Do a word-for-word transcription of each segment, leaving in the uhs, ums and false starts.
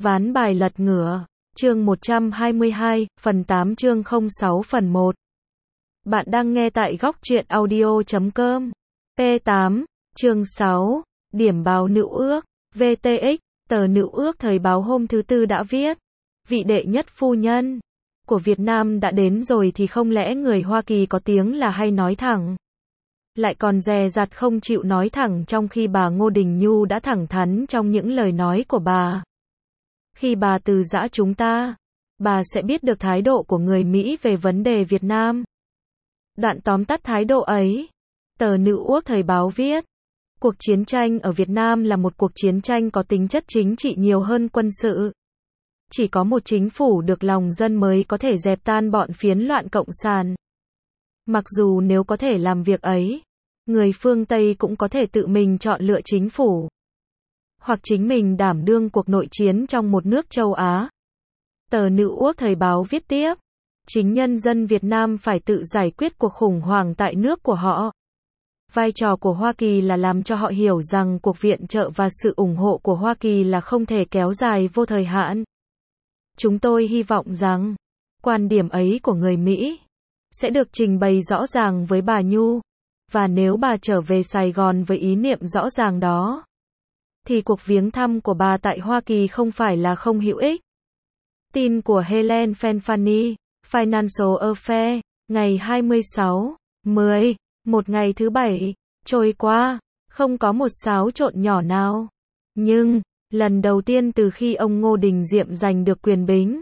Ván bài lật ngửa, chương một trăm hai mươi hai, phần tám chương không sáu phần một. Bạn đang nghe tại góc truyện audio chấm com. P tám, chương sáu, điểm báo nữ ước, vê tê ích, tờ nữ ước thời báo hôm thứ Tư đã viết, vị đệ nhất phu nhân của Việt Nam đã đến rồi thì không lẽ người Hoa Kỳ có tiếng là hay nói thẳng, lại còn dè dặt không chịu nói thẳng, trong khi bà Ngô Đình Nhu đã thẳng thắn trong những lời nói của bà. Khi bà từ giã chúng ta, bà sẽ biết được thái độ của người Mỹ về vấn đề Việt Nam. Đoạn tóm tắt thái độ ấy, tờ Nữ Ước Thời báo viết, cuộc chiến tranh ở Việt Nam là một cuộc chiến tranh có tính chất chính trị nhiều hơn quân sự. Chỉ có một chính phủ được lòng dân mới có thể dẹp tan bọn phiến loạn cộng sản. Mặc dù nếu có thể làm việc ấy, người phương Tây cũng có thể tự mình chọn lựa chính phủ, hoặc chính mình đảm đương cuộc nội chiến trong một nước châu Á. Tờ Nữ Ước Thời báo viết tiếp, chính nhân dân Việt Nam phải tự giải quyết cuộc khủng hoảng tại nước của họ. Vai trò của Hoa Kỳ là làm cho họ hiểu rằng cuộc viện trợ và sự ủng hộ của Hoa Kỳ là không thể kéo dài vô thời hạn. Chúng tôi hy vọng rằng, quan điểm ấy của người Mỹ sẽ được trình bày rõ ràng với bà Nhu, và nếu bà trở về Sài Gòn với ý niệm rõ ràng đó, thì cuộc viếng thăm của bà tại Hoa Kỳ không phải là không hữu ích. Tin của Helen Fanfani, Financial Affaires, ngày hai mươi sáu, mười, một ngày thứ Bảy, trôi qua, không có một xáo trộn nhỏ nào. Nhưng, lần đầu tiên từ khi ông Ngô Đình Diệm giành được quyền bính,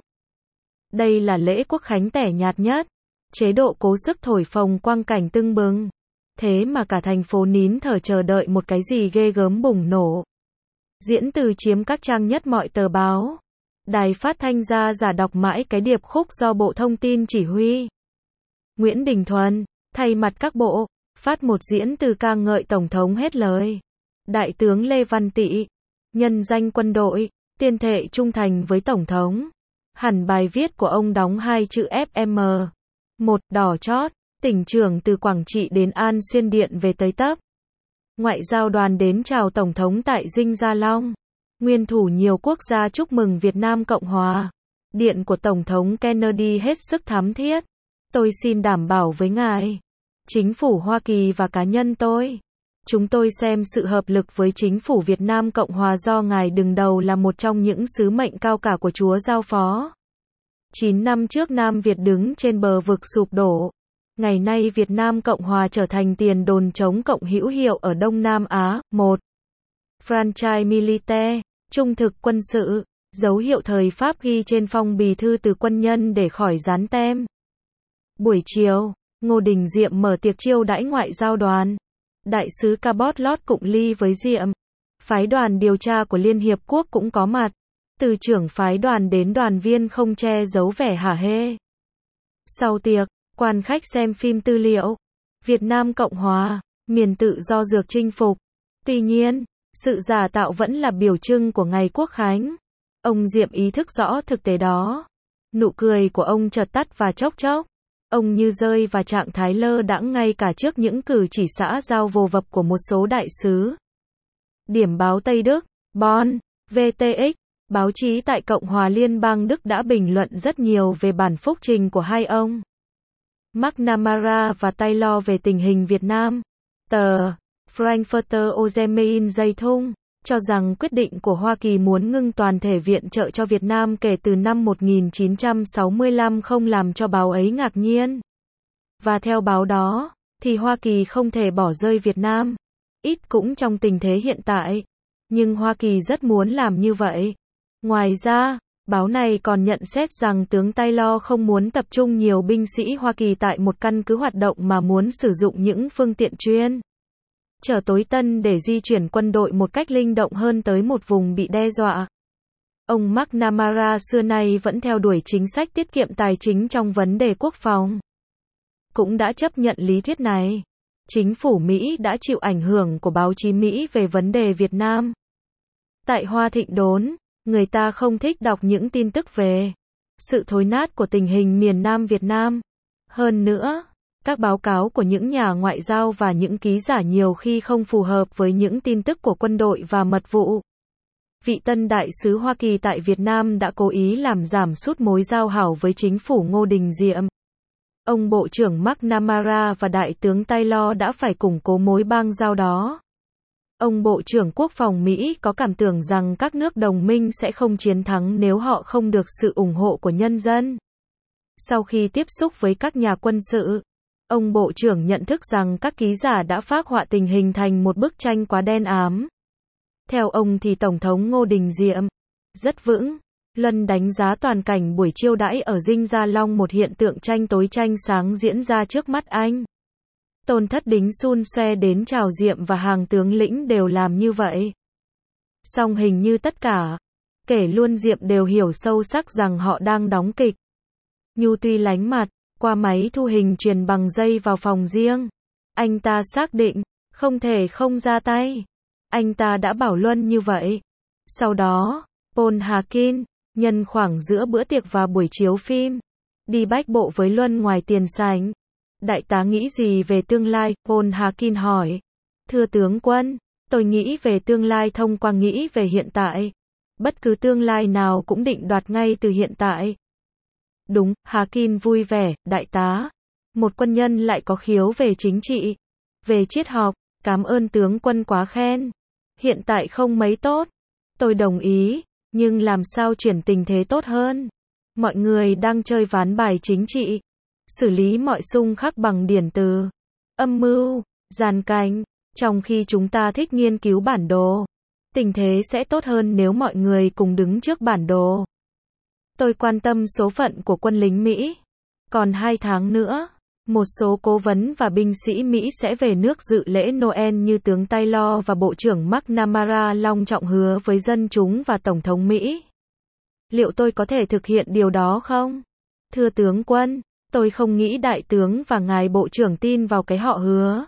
đây là lễ quốc khánh tẻ nhạt nhất, chế độ cố sức thổi phồng quang cảnh tưng bừng. Thế mà cả thành phố nín thở chờ đợi một cái gì ghê gớm bùng nổ. Diễn từ chiếm các trang nhất mọi tờ báo. Đài phát thanh ra giả đọc mãi cái điệp khúc do Bộ Thông tin chỉ huy. Nguyễn Đình Thuần, thay mặt các bộ, phát một diễn từ ca ngợi Tổng thống hết lời. Đại tướng Lê Văn Tị, nhân danh quân đội, tuyên thệ trung thành với Tổng thống. Hẳn bài viết của ông đóng hai chữ ép em. Một, đỏ chót, tỉnh trưởng từ Quảng Trị đến An Xuyên điện về tới tấp. Ngoại giao đoàn đến chào Tổng thống tại Dinh Gia Long. Nguyên thủ nhiều quốc gia chúc mừng Việt Nam Cộng Hòa. Điện của Tổng thống Kennedy hết sức thắm thiết. Tôi xin đảm bảo với ngài, chính phủ Hoa Kỳ và cá nhân tôi, chúng tôi xem sự hợp lực với chính phủ Việt Nam Cộng Hòa do ngài đứng đầu là một trong những sứ mệnh cao cả của Chúa giao phó. Chín năm trước Nam Việt đứng trên bờ vực sụp đổ. Ngày nay Việt Nam Cộng Hòa trở thành tiền đồn chống cộng hữu hiệu ở Đông Nam Á. Một. Franchise militaire, trung thực quân sự, dấu hiệu thời Pháp ghi trên phong bì thư từ quân nhân để khỏi dán tem. Buổi chiều, Ngô Đình Diệm mở tiệc chiêu đãi ngoại giao đoàn. Đại sứ Cabot Lót cụng ly với Diệm. Phái đoàn điều tra của Liên Hiệp Quốc cũng có mặt. Từ trưởng phái đoàn đến đoàn viên không che giấu vẻ hả hê. Sau tiệc, quan khách xem phim tư liệu Việt Nam Cộng Hòa, miền tự do dược chinh phục. Tuy nhiên, sự giả tạo vẫn là biểu trưng của ngày Quốc khánh. Ông Diệm ý thức rõ thực tế đó. Nụ cười của ông chợt tắt và chốc chốc. Ông như rơi vào trạng thái lơ đãng ngay cả trước những cử chỉ xã giao vô vập của một số đại sứ. Điểm báo Tây Đức, Bonn, vê tê ích, báo chí tại Cộng hòa Liên bang Đức đã bình luận rất nhiều về bản phúc trình của hai ông McNamara và Taylor về tình hình Việt Nam. Tờ Frankfurter Allgemeine Zeitung cho rằng quyết định của Hoa Kỳ muốn ngưng toàn thể viện trợ cho Việt Nam kể từ năm một nghìn chín trăm sáu mươi lăm không làm cho báo ấy ngạc nhiên. Và theo báo đó, thì Hoa Kỳ không thể bỏ rơi Việt Nam, ít cũng trong tình thế hiện tại. Nhưng Hoa Kỳ rất muốn làm như vậy. Ngoài ra, báo này còn nhận xét rằng tướng Taylor không muốn tập trung nhiều binh sĩ Hoa Kỳ tại một căn cứ hoạt động mà muốn sử dụng những phương tiện chuyên chở tối tân để di chuyển quân đội một cách linh động hơn tới một vùng bị đe dọa. Ông McNamara xưa nay vẫn theo đuổi chính sách tiết kiệm tài chính trong vấn đề quốc phòng. Cũng đã chấp nhận lý thuyết này. Chính phủ Mỹ đã chịu ảnh hưởng của báo chí Mỹ về vấn đề Việt Nam. Tại Hoa Thịnh Đốn, người ta không thích đọc những tin tức về sự thối nát của tình hình miền Nam Việt Nam. Hơn nữa, các báo cáo của những nhà ngoại giao và những ký giả nhiều khi không phù hợp với những tin tức của quân đội và mật vụ. vị tân đại sứ Hoa Kỳ tại Việt Nam đã cố ý làm giảm sút mối giao hảo với chính phủ Ngô Đình Diệm. Ông Bộ trưởng McNamara và Đại tướng Taylor đã phải củng cố mối bang giao đó. Ông Bộ trưởng Quốc phòng Mỹ có cảm tưởng rằng các nước đồng minh sẽ không chiến thắng nếu họ không được sự ủng hộ của nhân dân. Sau khi tiếp xúc với các nhà quân sự, ông Bộ trưởng nhận thức rằng các ký giả đã phác họa tình hình thành một bức tranh quá đen ám. Theo ông thì Tổng thống Ngô Đình Diệm rất vững. Luân đánh giá toàn cảnh buổi chiêu đãi ở Dinh Gia Long một hiện tượng tranh tối tranh sáng diễn ra trước mắt anh. Tôn Thất Đính xun xoe đến chào Diệm và hàng tướng lĩnh đều làm như vậy. Song hình như tất cả, kể luôn Diệm đều hiểu sâu sắc rằng họ đang đóng kịch. Nhu tuy lánh mặt, qua máy thu hình truyền bằng dây vào phòng riêng. Anh ta xác định, không thể không ra tay. Anh ta đã bảo Luân như vậy. Sau đó, Paul Harkin, nhân khoảng giữa bữa tiệc và buổi chiếu phim, đi bách bộ với Luân ngoài tiền sảnh. Đại tá nghĩ gì về tương lai? Paul Harkin hỏi. Thưa tướng quân, tôi nghĩ về tương lai thông qua nghĩ về hiện tại. Bất cứ tương lai nào cũng định đoạt ngay từ hiện tại. Đúng, Harkin vui vẻ, đại tá. Một quân nhân lại có khiếu về chính trị, về triết học, cảm ơn tướng quân quá khen. Hiện tại không mấy tốt. Tôi đồng ý, nhưng làm sao chuyển tình thế tốt hơn? Mọi người đang chơi ván bài chính trị, xử lý mọi xung khắc bằng điển từ, âm mưu, gian cảnh, trong khi chúng ta thích nghiên cứu bản đồ. Tình thế sẽ tốt hơn nếu mọi người cùng đứng trước bản đồ. Tôi quan tâm số phận của quân lính Mỹ. Còn hai tháng nữa, một số cố vấn và binh sĩ Mỹ sẽ về nước dự lễ Noel như tướng Taylor và Bộ trưởng McNamara long trọng hứa với dân chúng và Tổng thống Mỹ. Liệu tôi có thể thực hiện điều đó không? Thưa tướng quân, tôi không nghĩ đại tướng và ngài bộ trưởng tin vào cái họ hứa.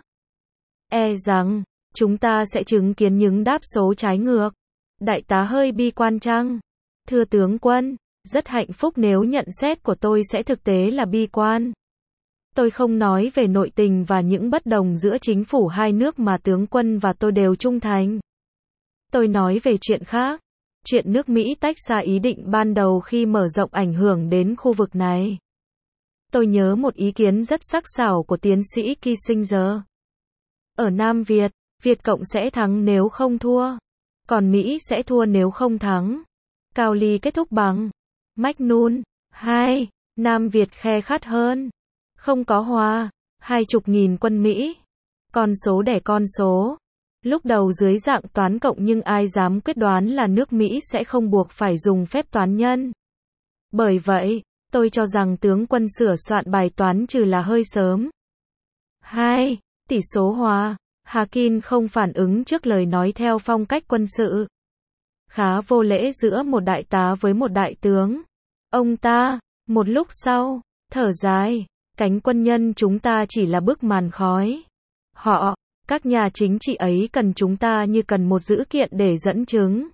E rằng, chúng ta sẽ chứng kiến những đáp số trái ngược. Đại tá hơi bi quan chăng? Thưa tướng quân, rất hạnh phúc nếu nhận xét của tôi sẽ thực tế là bi quan. Tôi không nói về nội tình và những bất đồng giữa chính phủ hai nước mà tướng quân và tôi đều trung thành. Tôi nói về chuyện khác. Chuyện nước Mỹ tách ra ý định ban đầu khi mở rộng ảnh hưởng đến khu vực này. Tôi nhớ một ý kiến rất sắc sảo của tiến sĩ Kissinger. Ở Nam Việt, Việt Cộng sẽ thắng nếu không thua. Còn Mỹ sẽ thua nếu không thắng. Cao Ly kết thúc bằng McNun. hai. Nam Việt khe khắt hơn. Không có hòa. Hai chục nghìn quân Mỹ. Con số đẻ con số. Lúc đầu dưới dạng toán cộng nhưng ai dám quyết đoán là nước Mỹ sẽ không buộc phải dùng phép toán nhân. Bởi vậy, tôi cho rằng tướng quân sửa soạn bài toán trừ là hơi sớm. hai. Tỷ số hòa. Harkin không phản ứng trước lời nói theo phong cách quân sự. Khá vô lễ giữa một đại tá với một đại tướng. Ông ta, một lúc sau, thở dài, cánh quân nhân chúng ta chỉ là bức màn khói. Họ, các nhà chính trị ấy cần chúng ta như cần một dữ kiện để dẫn chứng.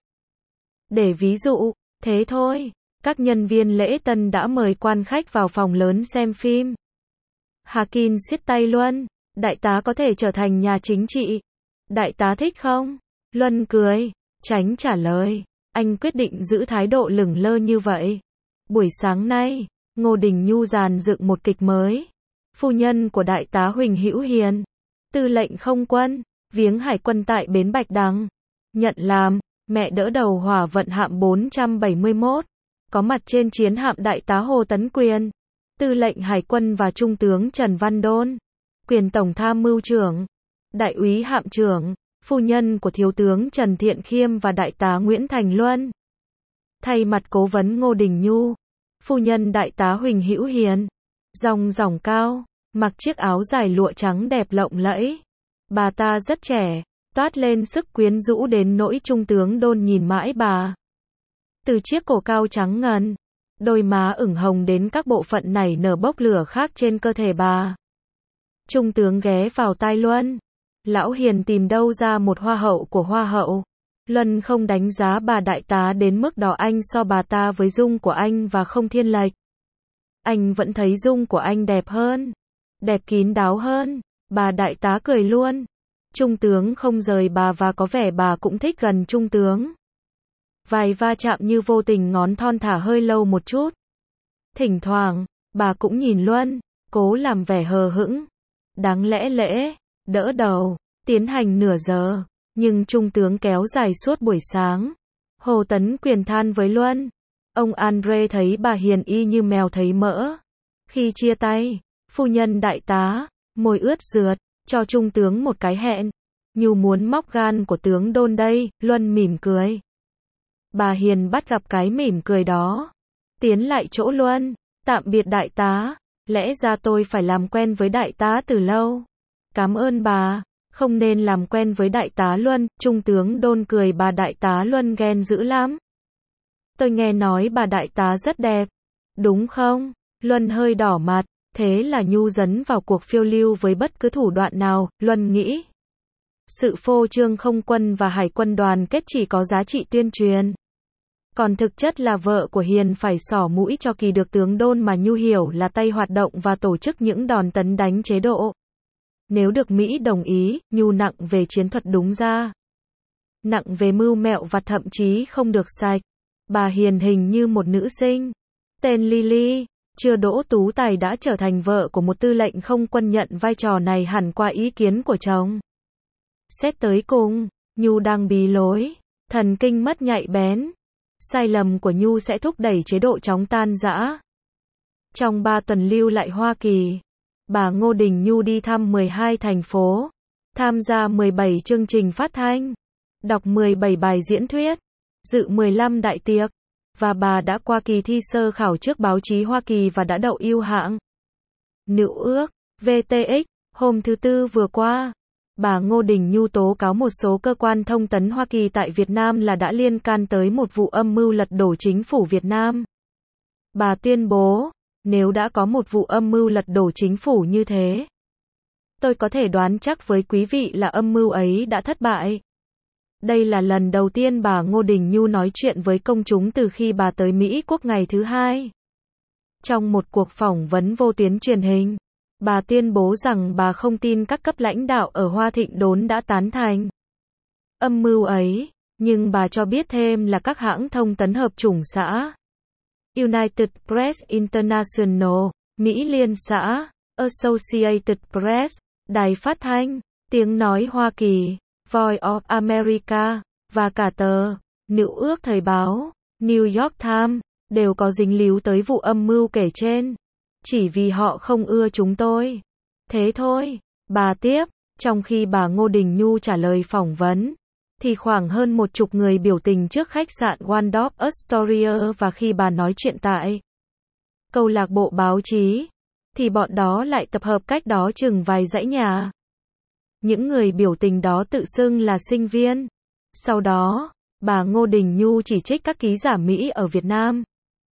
Để ví dụ, thế thôi, các nhân viên lễ tân đã mời quan khách vào phòng lớn xem phim. Harkin siết tay Luân, đại tá có thể trở thành nhà chính trị. Đại tá thích không? Luân cười, tránh trả lời. Anh quyết định giữ thái độ lửng lơ như vậy. Buổi sáng nay, Ngô Đình Nhu dàn dựng một kịch mới. Phu nhân của đại tá Huỳnh Hữu Hiền, tư lệnh không quân, viếng hải quân tại bến Bạch Đằng. Nhận làm, mẹ đỡ đầu hỏa vận hạm bốn trăm bảy mươi mốt. Có mặt trên chiến hạm đại tá Hồ Tấn Quyền, tư lệnh hải quân và trung tướng Trần Văn Đôn, quyền tổng tham mưu trưởng, đại úy hạm trưởng, phu nhân của thiếu tướng Trần Thiện Khiêm và đại tá Nguyễn Thành Luân. Thay mặt cố vấn Ngô Đình Nhu, phu nhân đại tá Huỳnh Hữu Hiền, dòng dỏng cao, mặc chiếc áo dài lụa trắng đẹp lộng lẫy. Bà ta rất trẻ, toát lên sức quyến rũ đến nỗi trung tướng Đôn nhìn mãi bà. Từ chiếc cổ cao trắng ngần, đôi má ửng hồng đến các bộ phận nảy nở bốc lửa khác trên cơ thể bà. Trung tướng ghé vào tai Luân. Lão Hiền tìm đâu ra một hoa hậu của hoa hậu. Luân không đánh giá bà đại tá đến mức đó, anh so bà ta với dung của anh và không thiên lệch. Anh vẫn thấy dung của anh đẹp hơn, đẹp kín đáo hơn. Bà đại tá cười luôn. Trung tướng không rời bà và có vẻ bà cũng thích gần trung tướng. Vài va chạm như vô tình ngón thon thả hơi lâu một chút. Thỉnh thoảng, bà cũng nhìn Luân, cố làm vẻ hờ hững. Đáng lẽ lễ, đỡ đầu, tiến hành nửa giờ, nhưng trung tướng kéo dài suốt buổi sáng. Hồ Tấn Quyền than với Luân. Ông Andre thấy bà hiền y như mèo thấy mỡ. Khi chia tay, phu nhân đại tá, môi ướt rượt, cho trung tướng một cái hẹn. Nhu muốn móc gan của tướng Đôn đây, Luân mỉm cười. Bà hiền bắt gặp cái mỉm cười đó. Tiến lại chỗ Luân, tạm biệt đại tá, lẽ ra tôi phải làm quen với đại tá từ lâu. Cảm ơn bà, không nên làm quen với đại tá Luân, trung tướng Đôn cười bà đại tá Luân ghen dữ lắm. Tôi nghe nói bà đại tá rất đẹp. Đúng không? Luân hơi đỏ mặt, thế là Nhu dấn vào cuộc phiêu lưu với bất cứ thủ đoạn nào, Luân nghĩ. Sự phô trương không quân và hải quân đoàn kết chỉ có giá trị tuyên truyền. Còn thực chất là vợ của Hiền phải xỏ mũi cho kỳ được tướng Đôn mà Nhu hiểu là tay hoạt động và tổ chức những đòn tấn đánh chế độ. Nếu được Mỹ đồng ý, Nhu nặng về chiến thuật đúng ra. Nặng về mưu mẹo và thậm chí không được sạch. Bà Hiền hình như một nữ sinh. Tên Lily, chưa đỗ tú tài đã trở thành vợ của một tư lệnh không quân nhận vai trò này hẳn qua ý kiến của chồng. Xét tới cùng, Nhu đang bí lối, thần kinh mất nhạy bén. Sai lầm của Nhu sẽ thúc đẩy chế độ chóng tan rã. Trong ba tuần lưu lại Hoa Kỳ, bà Ngô Đình Nhu đi thăm mười hai thành phố, tham gia mười bảy chương trình phát thanh, đọc mười bảy bài diễn thuyết, dự mười lăm đại tiệc, và bà đã qua kỳ thi sơ khảo trước báo chí Hoa Kỳ và đã đậu ưu hạng. Nữ ước, vê tê ích, hôm thứ Tư vừa qua, bà Ngô Đình Nhu tố cáo một số cơ quan thông tấn Hoa Kỳ tại Việt Nam là đã liên can tới một vụ âm mưu lật đổ chính phủ Việt Nam. Bà tuyên bố, nếu đã có một vụ âm mưu lật đổ chính phủ như thế, tôi có thể đoán chắc với quý vị là âm mưu ấy đã thất bại. Đây là lần đầu tiên bà Ngô Đình Nhu nói chuyện với công chúng từ khi bà tới Mỹ Quốc ngày thứ hai. Trong một cuộc phỏng vấn vô tuyến truyền hình, bà tuyên bố rằng bà không tin các cấp lãnh đạo ở Hoa Thịnh Đốn đã tán thành âm mưu ấy, nhưng bà cho biết thêm là các hãng thông tấn hợp chủng xã, United Press International, Mỹ Liên xã, Associated Press, Đài Phát thanh, Tiếng nói Hoa Kỳ, Voice of America, và cả tờ Nữ ước Thời báo, New York Times, đều có dính líu tới vụ âm mưu kể trên. Chỉ vì họ không ưa chúng tôi. Thế thôi, bà tiếp, trong khi bà Ngô Đình Nhu trả lời phỏng vấn, thì khoảng hơn một chục người biểu tình trước khách sạn Waldorf Astoria và khi bà nói chuyện tại câu lạc bộ báo chí, thì bọn đó lại tập hợp cách đó chừng vài dãy nhà. Những người biểu tình đó tự xưng là sinh viên. Sau đó, bà Ngô Đình Nhu chỉ trích các ký giả Mỹ ở Việt Nam.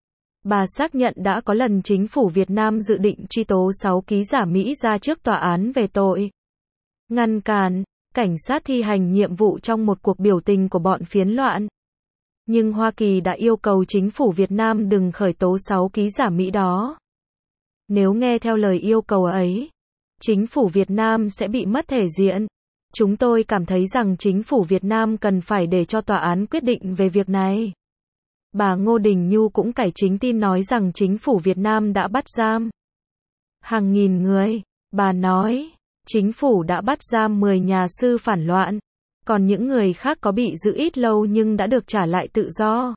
Bà xác nhận đã có lần chính phủ Việt Nam dự định truy tố sáu ký giả Mỹ ra trước tòa án về tội ngăn cản cảnh sát thi hành nhiệm vụ trong một cuộc biểu tình của bọn phiến loạn. Nhưng Hoa Kỳ đã yêu cầu chính phủ Việt Nam đừng khởi tố sáu ký giả Mỹ đó. Nếu nghe theo lời yêu cầu ấy, chính phủ Việt Nam sẽ bị mất thể diện. Chúng tôi cảm thấy rằng chính phủ Việt Nam cần phải để cho tòa án quyết định về việc này. Bà Ngô Đình Nhu cũng cải chính tin nói rằng chính phủ Việt Nam đã bắt giam hàng nghìn người. Bà nói, chính phủ đã bắt giam mười nhà sư phản loạn, còn những người khác có bị giữ ít lâu nhưng đã được trả lại tự do.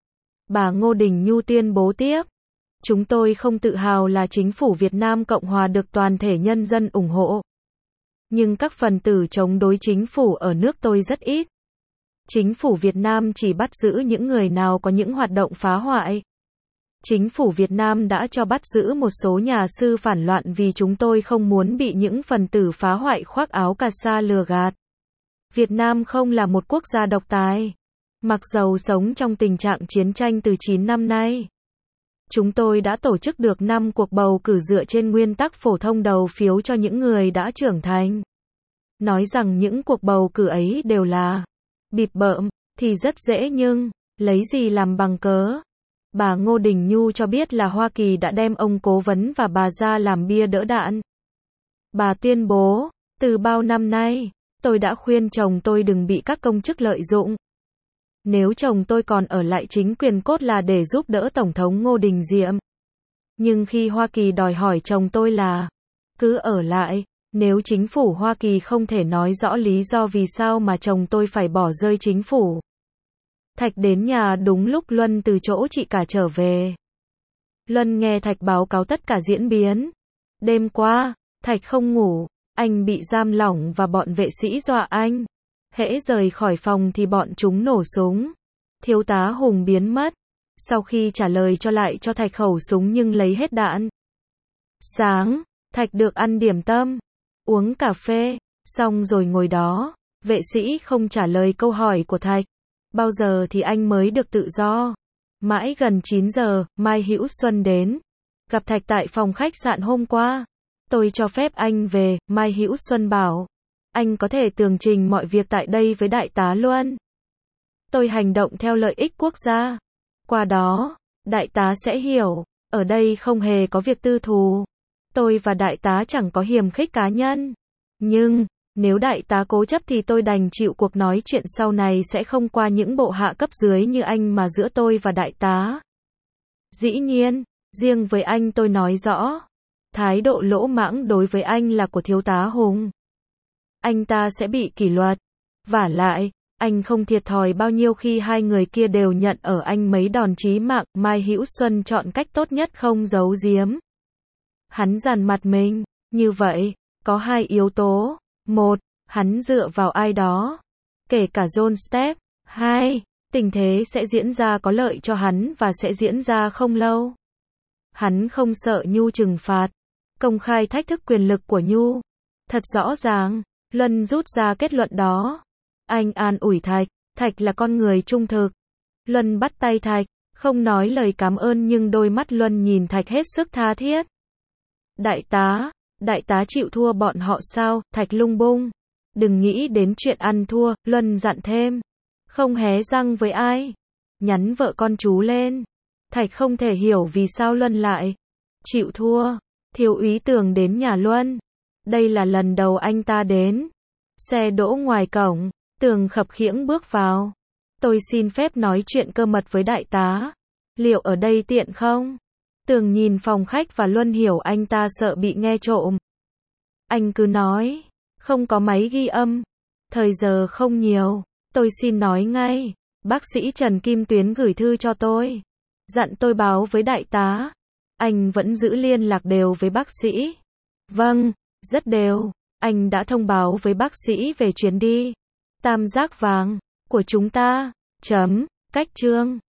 Bà Ngô Đình Nhu tuyên bố tiếp, chúng tôi không tự hào là chính phủ Việt Nam Cộng Hòa được toàn thể nhân dân ủng hộ. Nhưng các phần tử chống đối chính phủ ở nước tôi rất ít. Chính phủ Việt Nam chỉ bắt giữ những người nào có những hoạt động phá hoại. Chính phủ Việt Nam đã cho bắt giữ một số nhà sư phản loạn vì chúng tôi không muốn bị những phần tử phá hoại khoác áo cà sa lừa gạt. Việt Nam không là một quốc gia độc tài. Mặc dầu sống trong tình trạng chiến tranh từ chín năm nay, chúng tôi đã tổ chức được năm cuộc bầu cử dựa trên nguyên tắc phổ thông đầu phiếu cho những người đã trưởng thành. Nói rằng những cuộc bầu cử ấy đều là bịp bợm, thì rất dễ nhưng, lấy gì làm bằng cớ? Bà Ngô Đình Nhu cho biết là Hoa Kỳ đã đem ông cố vấn và bà ra làm bia đỡ đạn. Bà tuyên bố, từ bao năm nay, tôi đã khuyên chồng tôi đừng bị các công chức lợi dụng. Nếu chồng tôi còn ở lại chính quyền cốt là để giúp đỡ Tổng thống Ngô Đình Diệm. Nhưng khi Hoa Kỳ đòi hỏi chồng tôi là cứ ở lại, nếu chính phủ Hoa Kỳ không thể nói rõ lý do vì sao mà chồng tôi phải bỏ rơi chính phủ. Thạch đến nhà đúng lúc Luân từ chỗ chị cả trở về. Luân nghe Thạch báo cáo tất cả diễn biến. Đêm qua, Thạch không ngủ, anh bị giam lỏng và bọn vệ sĩ dọa anh. Hễ rời khỏi phòng thì bọn chúng nổ súng. Thiếu tá Hùng biến mất. Sau khi trả lời cho lại cho Thạch khẩu súng nhưng lấy hết đạn. Sáng, Thạch được ăn điểm tâm, uống cà phê, xong rồi ngồi đó. Vệ sĩ không trả lời câu hỏi của Thạch. Bao giờ thì anh mới được tự do? Mãi gần chín giờ, Mai Hữu Xuân đến. Gặp Thạch tại phòng khách sạn hôm qua. Tôi cho phép anh về, Mai Hữu Xuân bảo. Anh có thể tường trình mọi việc tại đây với đại tá Luân. Tôi hành động theo lợi ích quốc gia. Qua đó, đại tá sẽ hiểu, ở đây không hề có việc tư thù. Tôi và đại tá chẳng có hiềm khích cá nhân. Nhưng, nếu đại tá cố chấp thì tôi đành chịu cuộc nói chuyện sau này sẽ không qua những bộ hạ cấp dưới như anh mà giữa tôi và đại tá. Dĩ nhiên, riêng với anh tôi nói rõ. Thái độ lỗ mãng đối với anh là của thiếu tá Hùng. Anh ta sẽ bị kỷ luật. Vả lại, anh không thiệt thòi bao nhiêu khi hai người kia đều nhận ở anh mấy đòn chí mạng. Mai Hữu Xuân chọn cách tốt nhất không giấu giếm. Hắn dằn mặt mình. Như vậy, có hai yếu tố. Một, hắn dựa vào ai đó. Kể cả John Stepp. Hai, tình thế sẽ diễn ra có lợi cho hắn và sẽ diễn ra không lâu. Hắn không sợ Nhu trừng phạt. Công khai thách thức quyền lực của Nhu. Thật rõ ràng, Luân rút ra kết luận đó. Anh an ủi Thạch, Thạch là con người trung thực. Luân bắt tay Thạch, không nói lời cảm ơn nhưng đôi mắt Luân nhìn Thạch hết sức tha thiết. Đại tá, đại tá chịu thua bọn họ sao? Thạch lung bung. Đừng nghĩ đến chuyện ăn thua, Luân dặn thêm. Không hé răng với ai. Nhắn vợ con chú lên. Thạch không thể hiểu vì sao Luân lại chịu thua. Thiếu úy Tường đến nhà Luân. Đây là lần đầu anh ta đến. Xe đỗ ngoài cổng, Tường khập khiễng bước vào. Tôi xin phép nói chuyện cơ mật với đại tá. Liệu ở đây tiện không? Tường nhìn phòng khách và Luân hiểu anh ta sợ bị nghe trộm. Anh cứ nói, không có máy ghi âm. Thời giờ không nhiều, tôi xin nói ngay. Bác sĩ Trần Kim Tuyến gửi thư cho tôi. Dặn tôi báo với đại tá. Anh vẫn giữ liên lạc đều với bác sĩ. Vâng, rất đều. Anh đã thông báo với bác sĩ về chuyến đi tam giác vàng của chúng ta. Chấm, cách chương.